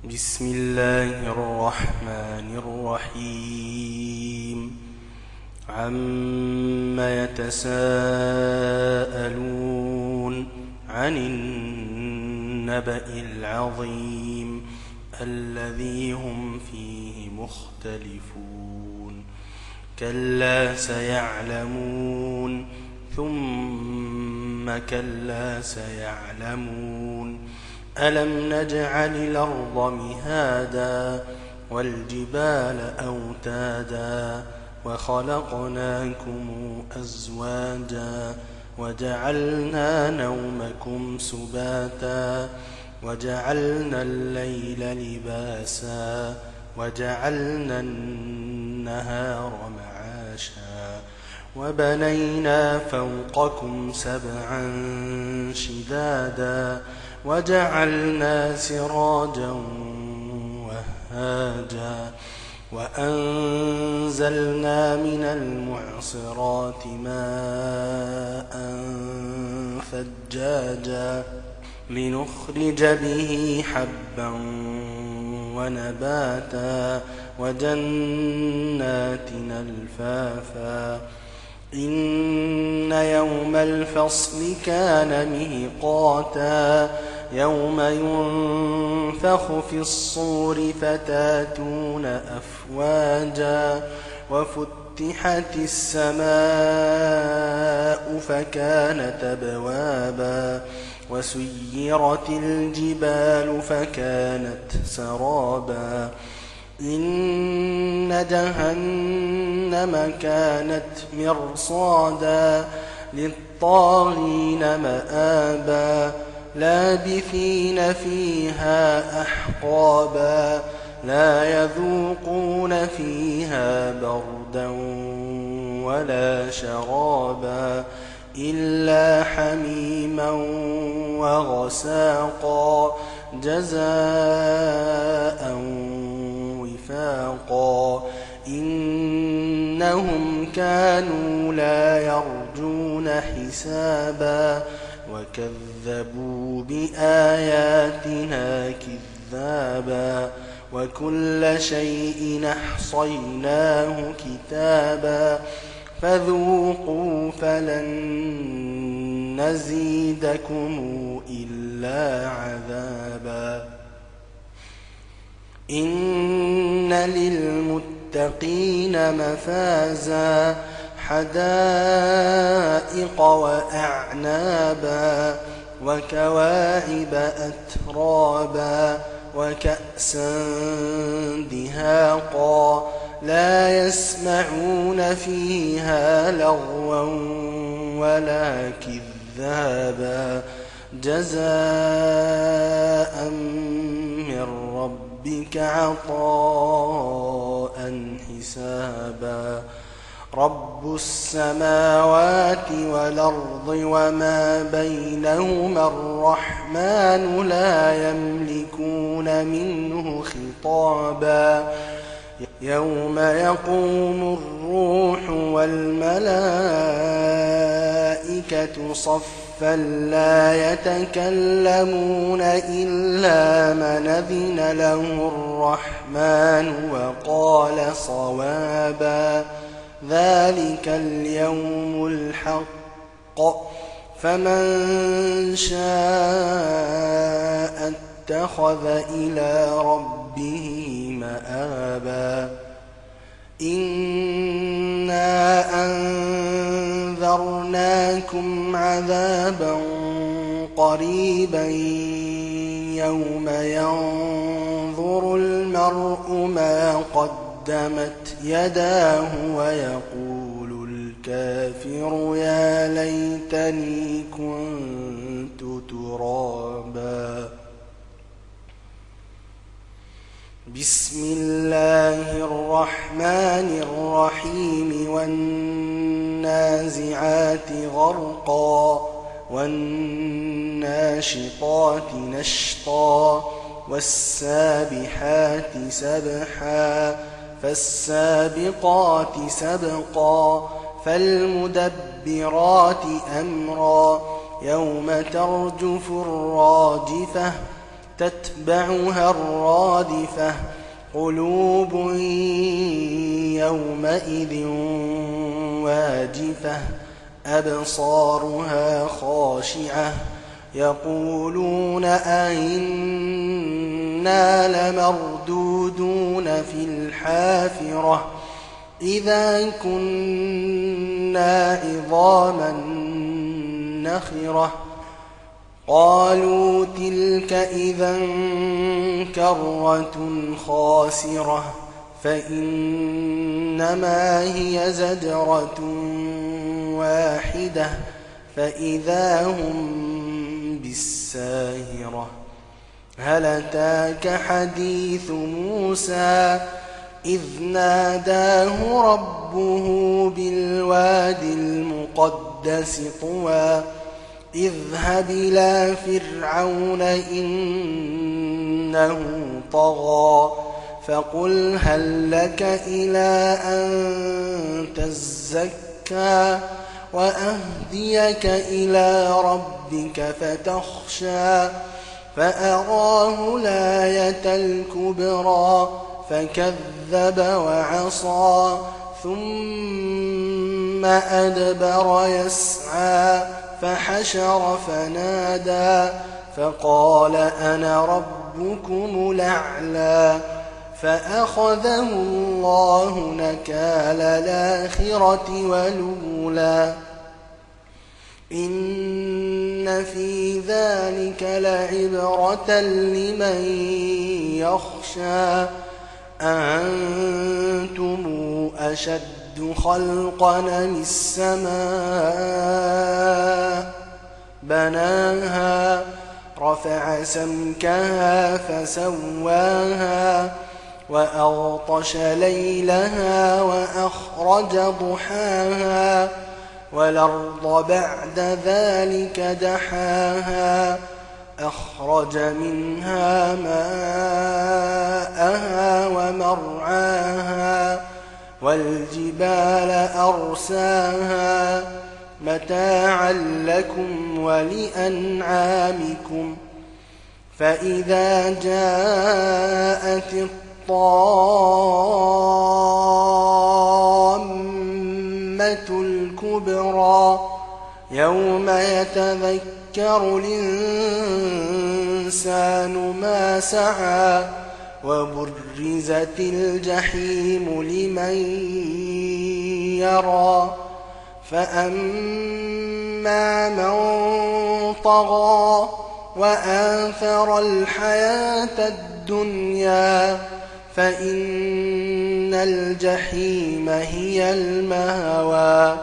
بسم الله الرحمن الرحيم عم يتساءلون عن النبأ العظيم الذي هم فيه مختلفون كلا سيعلمون ثم كلا سيعلمون ألم نجعل الأرض مهادا والجبال أوتادا وخلقناكم أزواجا وجعلنا نومكم سباتا وجعلنا الليل لباسا وجعلنا النهار معاشا وبنينا فوقكم سبعا شدادا وجعلنا سراجا وهاجا وأنزلنا من المعصرات ماء ثجاجا لنخرج به حبا ونباتا وجنات ألفافا إن يوم الفصل كان ميقاتا يوم ينفخ في الصور فتاتون أفواجا وفتحت السماء فكانت أبوابا وسيرت الجبال فكانت سرابا إن جهنم كانت مرصادا للطاغين مآبا لابثين فيها أحقابا لا يذوقون فيها بردا ولا شرابا إلا حميما وغساقا جزاء وفاقا إنهم كانوا لا يرجون حسابا وكذبوا بآياتنا كذابا وكل شيء أحصيناه كتابا فذوقوا فلن نزيدكم إلا عذابا إن للمتقين مفازا حدائق وأعنابا وكواعب أترابا وكأسا دهاقا لا يسمعون فيها لغوا ولا كذابا جزاء من ربك عطاء حسابا رب السماوات والأرض وما بينهما الرحمن لا يملكون منه خطابا يوم يقوم الروح والملائكة صفا لا يتكلمون إلا من أذن له الرحمن وقال صوابا ذلك اليوم الحق فمن شاء اتخذ إلى ربه مآبا إنا أنذرناكم عذابا قريبا يوم ينظر المرء ما قدمت يداه ويقول الكافر يا ليتني كنت ترابا بسم الله الرحمن الرحيم والنازعات غرقا والناشطات نشطا والسابحات سبحا فالسابقات سبقا فالمدبرات أمرا يوم ترجف الراجفة تتبعها الرادفة قلوب يومئذ واجفة أبصارها خاشعة يقولون أئنا لمردودون في الحافرة إذا كنا عظاما نخرة قالوا تلك إذا كرة خاسرة فإنما هي زجرة واحدة فإذا هم بالساهرة هل أتاك حديث موسى إذ ناداه ربه بالوادي المقدس طوى اذهب إلى فرعون إنه طغى فقل هل لك إلى أن تزكى وأهديك إلى ربك فتخشى فأراه الآية الكبرى فكذب وعصى ثم أدبر يسعى فحشر فنادى فقال أنا ربكم الأعلى فأخذه الله نكال الآخرة والأولى إن في ذلك لعبرة لمن يخشى أأنتم أشد خلقا أم السماء بناها رفع سمكها فسواها وأغطش ليلها وأخرج ضحاها والأرض بعد ذلك دحاها أخرج منها ماءها ومرعاها والجبال أرساها متاعا لكم ولأنعامكم فإذا جاءت الطامة الكبرى يوم يتذكر الإنسان ما سعى وبرزت الجحيم لمن يرى فأما من طغى وآثر الحياة الدنيا فإن الجحيم هي المأوى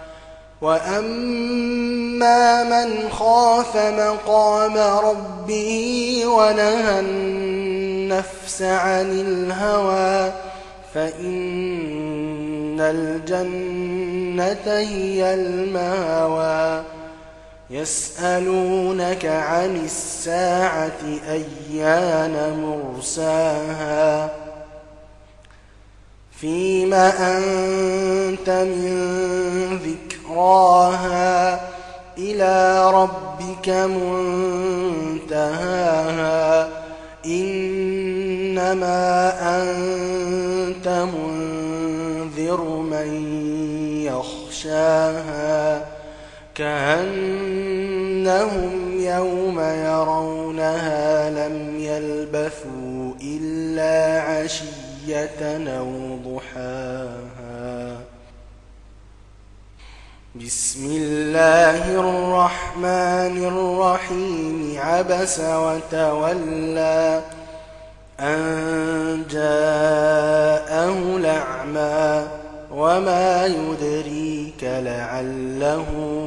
وأما من خاف مقام ربه ونهى النفس عن الهوى فإن الجنة هي المأوى يسألونك عن الساعة أيان مرساها فيما أنت من ذكراها إلى ربك منتهاها إنما أنت منذر من يخشاها كأنهم يوم يرونها لم يلبثوا إلا عشية أو ضحاها بسم الله الرحمن الرحيم عبس وتولى أن جاءه الأعمى وما يدريك لعله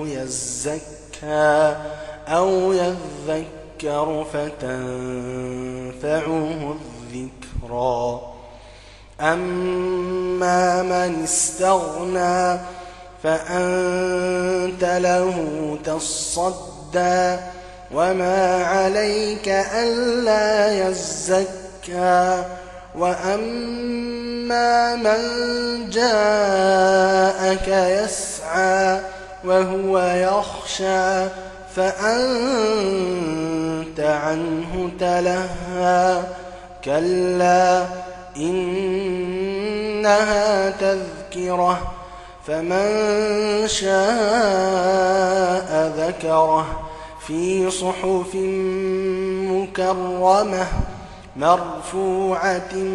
يزكى أو يذكر فتنفعه الذكرى أما من استغنى فأنت له تصدى وما عليك ألا يزكى وأما من جاءك يسعى وهو يخشى فأنت عنه تلهى كلا إنها تذكرة فمن شاء ذكره في صحف مكرمة مرفوعة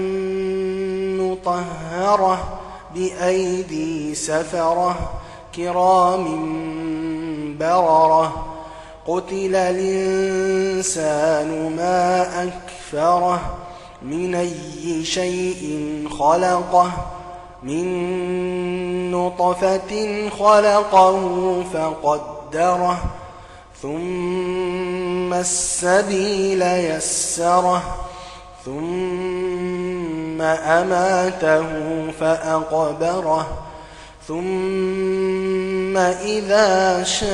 مطهرة بأيدي سفرة كرام بررة قتل الإنسان ما أكفره من أي شيء خلقه من نطفة خلقه فقدره ثم السبيل يسره ثم أماته فأقبره ثم إذا شاء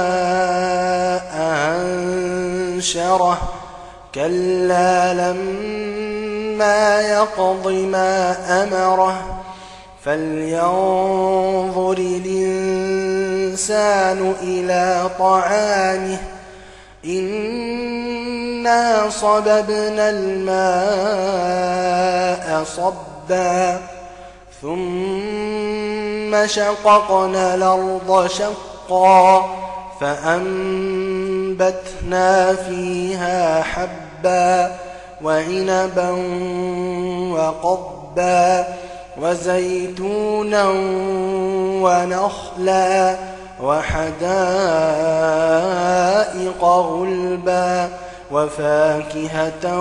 أنشره كلا لما يقض ما أمره فلينظر الإنسان إلى طعامه إنا صببنا الماء صبا ثم شققنا الأرض شقا فأنبتنا فيها حبا وعنبا وقضبا وزيتونا ونخلا وحدائق غلبا وفاكهة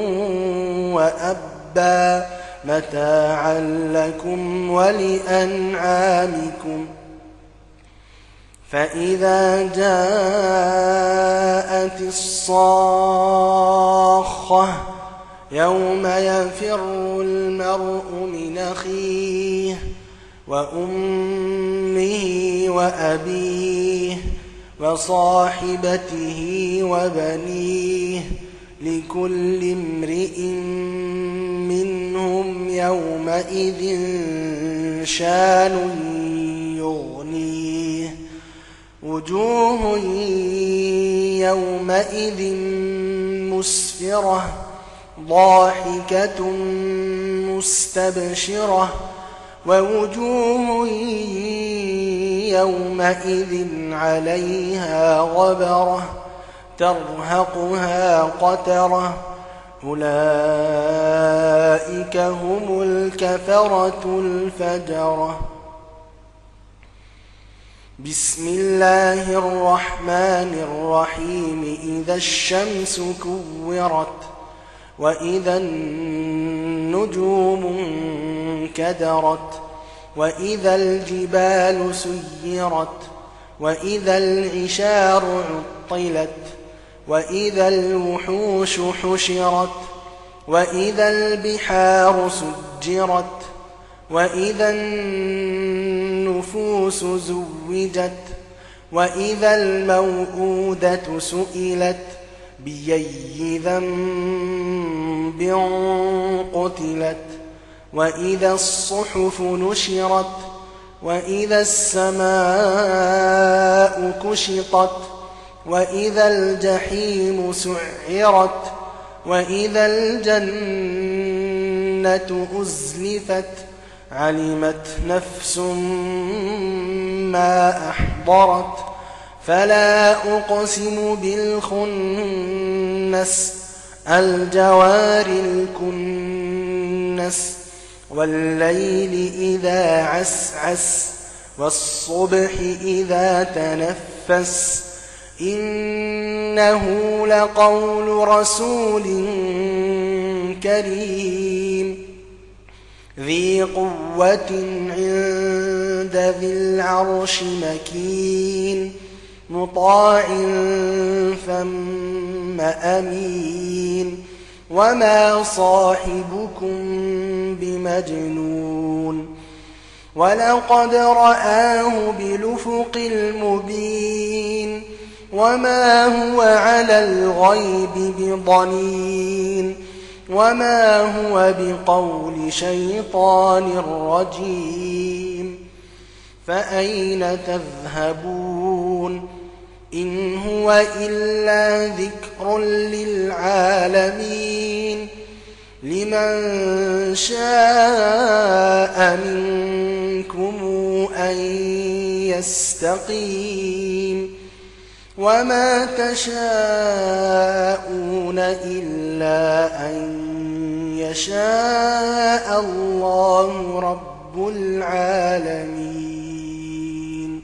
وأبا متاعا لكم ولأنعامكم فإذا جاءت الصاخة يوم يفر المرء من أخيه وأمه وأبيه وصاحبته وبنيه لكل امرئ منهم يومئذ شان يغنيه وجوه يومئذ مسفرة ضاحكة مستبشرة ووجوه يومئذ عليها غبرة ترهقها قترة أولئك هم الكفرة الفجرة بسم الله الرحمن الرحيم إذا الشمس كورت وإذا النجوم انكدرت وإذا الجبال سيرت وإذا العشار عطلت وإذا الوحوش حشرت وإذا البحار سجرت وإذا النفوس زوجت وإذا الموءودة سئلت بأي ذنب قتلت وإذا الصحف نشرت وإذا السماء كشطت وإذا الجحيم سعرت وإذا الجنة أزلفت علمت نفس ما أحضرت فلا أقسم بالخنس الجوار الكنس والليل إذا عسعس والصبح إذا تنفس إنه لقول رسول كريم ذي قوة عند ذي العرش مكين مطاع ثم أمين وما صاحبكم بمجنون ولقد رآه بالأفق المبين وما هو على الغيب بضنين وما هو بقول شيطان رجيم فأين تذهبون إن هو إلا ذكر للعالمين لمن شاء منكم أن يستقيم وما تشاءون إلا أن يشاء الله رب العالمين.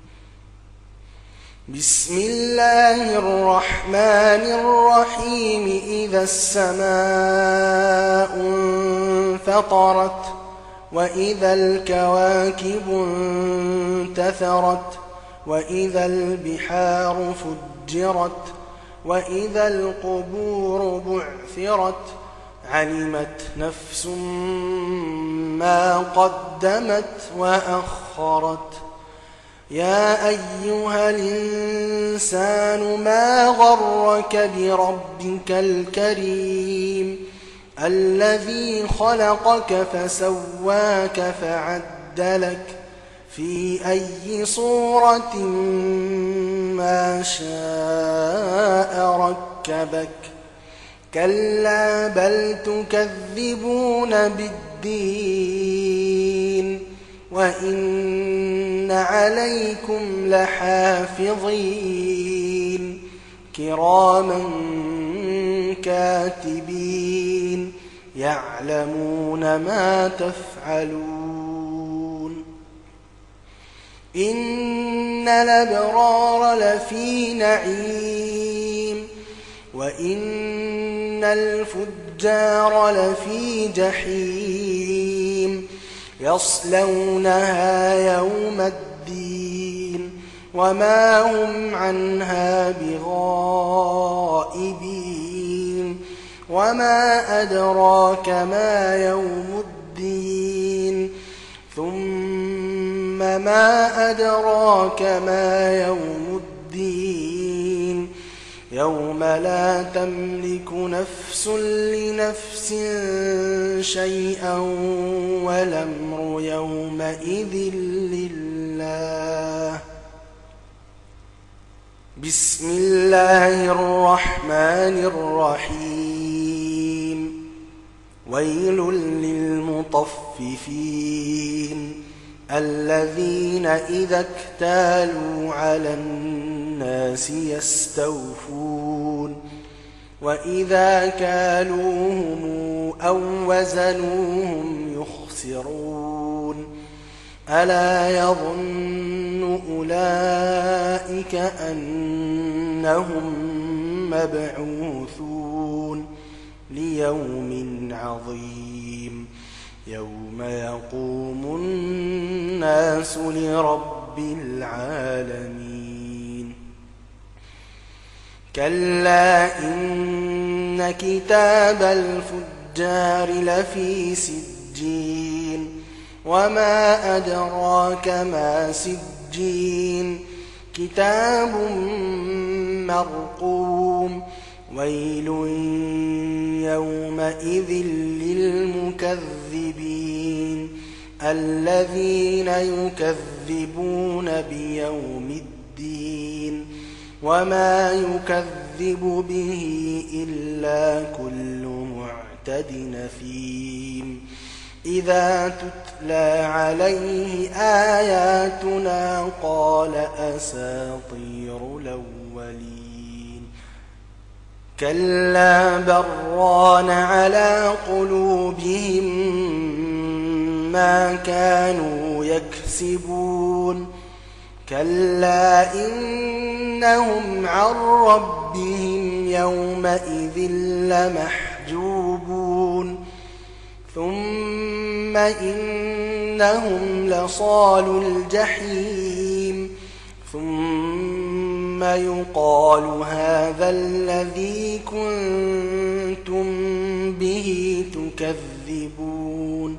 بسم الله الرحمن الرحيم. إذا السماء انفطرت وإذا الكواكب انتثرت وإذا البحار فجرت وإذا القبور بعثرت علمت نفس ما قدمت وأخرت. يا أيها الإنسان ما غرك بربك الكريم الذي خلقك فسواك فعدلك في أي صورة ما شاء ركبك. كلا بل تكذبون بالدين وإن عليكم لحافظين كراما كاتبين يعلمون ما تفعلون. إن الأبرار لفي نعيم وإن الفجار لفي جحيم يصلونها يوم الدين وما هم عنها بغائبين. وما أدراك ما يوم الدين ثم ما أدراك ما يوم الدين يوم لا تملك نفس لنفس شيئا والأمر يومئذ لله. بسم الله الرحمن الرحيم. ويل للمطففين الذين إذا اكتالوا على الناس يستوفون وإذا كالوهم أو وزنوهم يخسرون. ألا يظن أولئك أنهم مبعوثون ليوم عظيم يوم يقوم الناس لرب العالمين. كلا إن كتاب الفجار لفي سجين وما أدراك ما سجين كتاب مرقوم. ويل يومئذ للمكذبين الذين يكذبون بيوم الدين وما يكذب به إلا كل معتد أثيم. إذا تتلى عليه آياتنا قال أساطير الأولين. كلا بران على قلوبهم ما كانوا يكسبون. كلا إنهم عن ربهم يومئذ لمحجوبون. ثم إنهم لصالو الجحيم ثم يقال هذا الذي كنتم به تكذبون.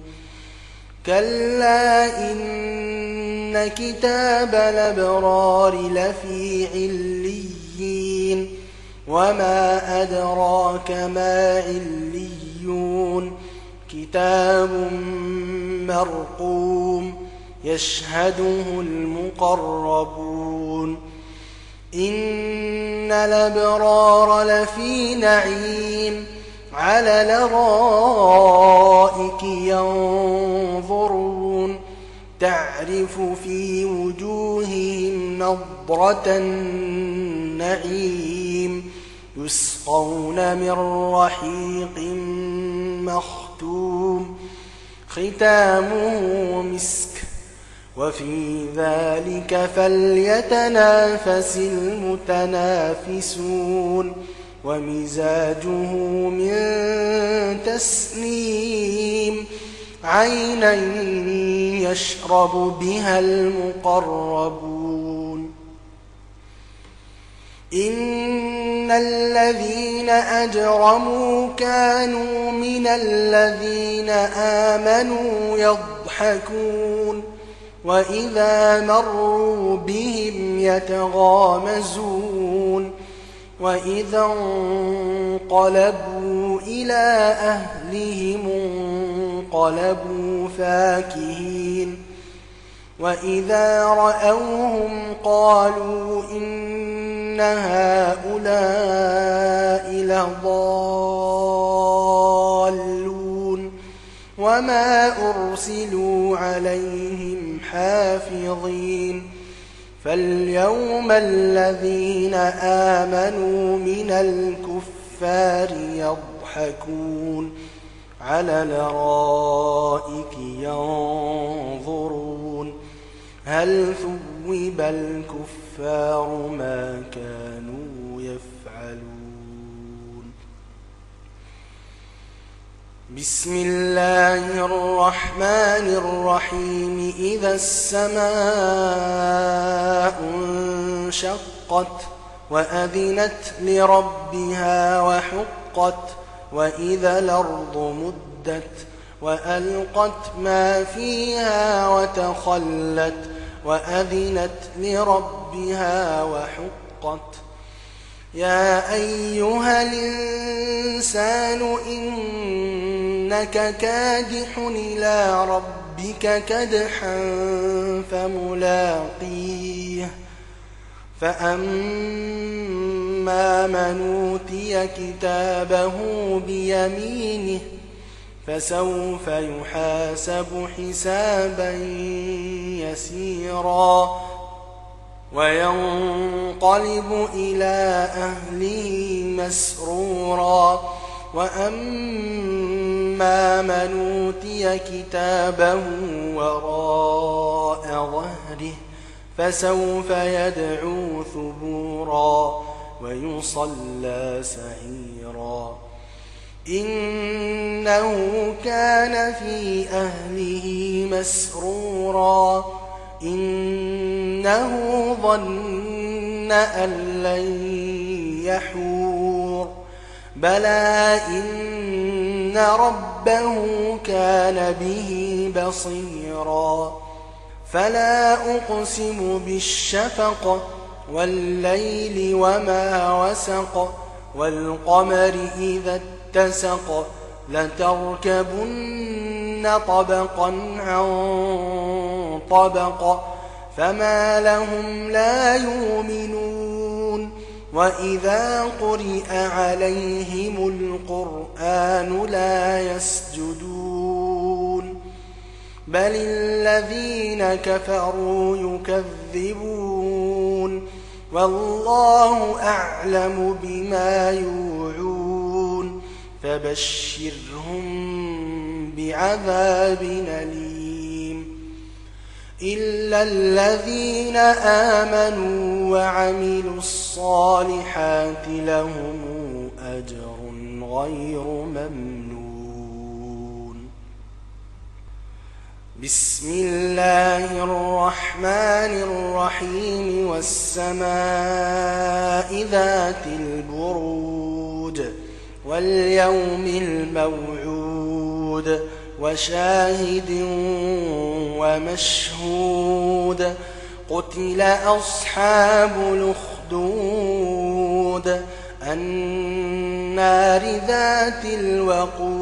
كلا إن كتاب الأبرار لفي عليين وما أدراك ما عليون كتاب مرقوم يشهده المقربون. إن الأبرار لفي نعيم على الأرائك ينظرون تعرف في وجوههم نضرة النعيم يسقون من رحيق مختوم ختامه مسك وفي ذلك فليتنافس المتنافسون ومزاجه من تسنيم عينا يشرب بها المقربون إن الذين أجرموا كانوا من الذين آمنوا يضحكون وإذا مروا بهم يتغامزون وإذا انقلبوا إلى أهلهم انقلبوا فاكهين وإذا رأوهم قالوا إن هؤلاء لضالون وما أرسلوا عليهم حافظين فاليوم الذين آمنوا من الكفار يضحكون على الأرائك ينظرون هل ثوب الكفار ما كانوا يفعلون بسم الله الرحمن الرحيم إذا السماء انشقت وأذنت لربها وحقت وإذا الأرض مدت وألقت ما فيها وتخلت وأذنت لربها وحقت يا أيها الإنسان إنك كادح إلى ربك كدحا فملاقيه فأما من أوتي كتابه بيمينه فسوف يحاسب حسابا يسيرا وينقلب إلى أهله مسرورا وأما من أوتي كتابه وراء ظهره فسوف يدعو ثبورا ويصلى سعيرا إنه كان في أهله مسرورا إنه ظن أن لن يحور بلى إن ربه كان به بصيرا فلا أقسم بالشفق والليل وما وسق والقمر إذا اتسق لتركبن طبقا عن طبق فما لهم لا يؤمنون وإذا قرئ عليهم القرآن لا يسجدون بل الذين كفروا يكذبون والله أعلم بما يوعون فبشرهم بعذاب أليم إلا الذين آمنوا وعملوا الصالحات لهم أجر غير ممنون بسم الله الرحمن الرحيم والسماء ذات البروج واليوم الموعود وشاهد ومشهود قتل أصحاب الأخدود النار ذات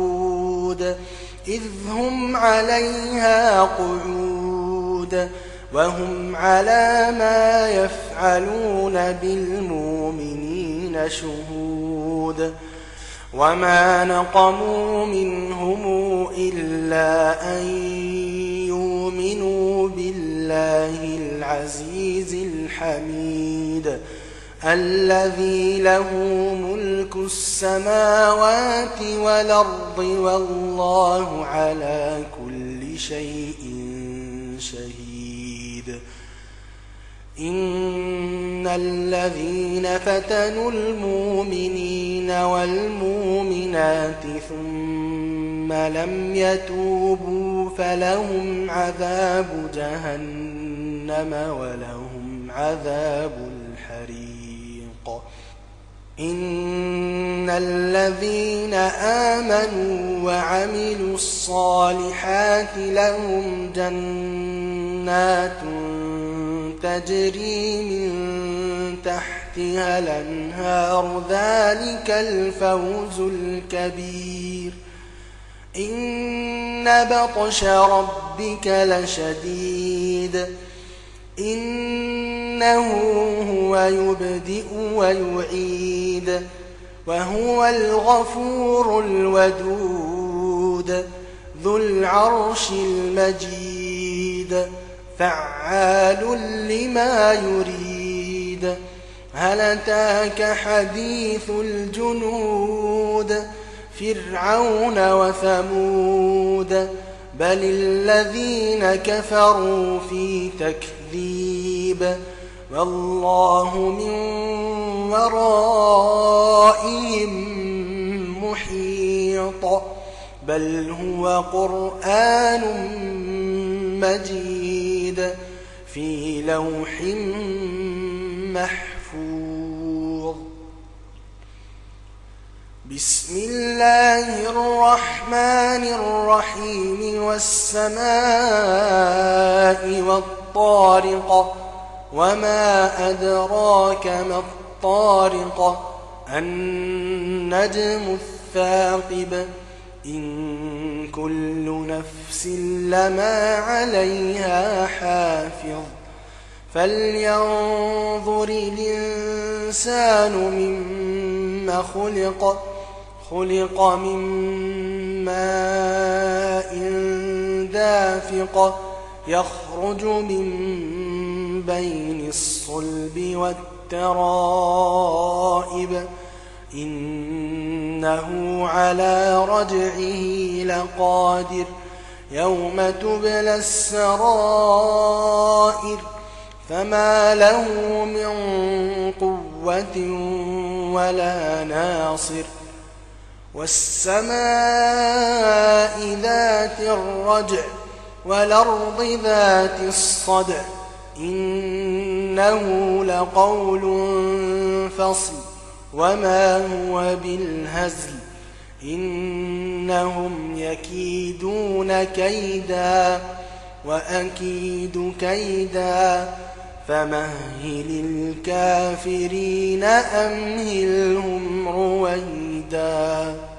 الوقود إذ هم عليها قعود وهم على ما يفعلون بالمؤمنين شهود وما نقموا منهم إلا أن يؤمنوا بالله العزيز الحميد الذي له ملك السماوات والأرض والله على كل شيء شهيد إن الذين فتنوا المؤمنين والمؤمنات ثم لم يتوبوا فلهم عذاب جهنم ولهم عذاب الحريق إن الذين آمنوا وعملوا الصالحات لهم جنات تجري من تحتها الأنهار ذلك الفوز الكبير إن بطش ربك لشديد إنه هو يبدئ ويعيد وهو الغفور الودود ذو العرش المجيد فعال لما يريد هل أتاك حديث الجنود فرعون وثمود بل الذين كفروا في تكذيب والله من ورائهم محيط بل هو قرآن مجيد في لوح محفوظ بسم الله الرحمن الرحيم والسماء والطارق وما أدراك ما الطارق النجم الثاقب إن كل نفس لما عليها حافظ فلينظر الإنسان مما خلق من ماء دافق يخرج من بين الصلب والترائب إنه على رجعه لقادر يوم تبلى السرائر فما له من قوة ولا ناصر والسماء ذات الرجع والأرض ذات الصدع إنه لقول فصل وما هو بالهزل إنهم يكيدون كيدا وأكيد كيدا فمهل الكافرين أمهلهم رويدا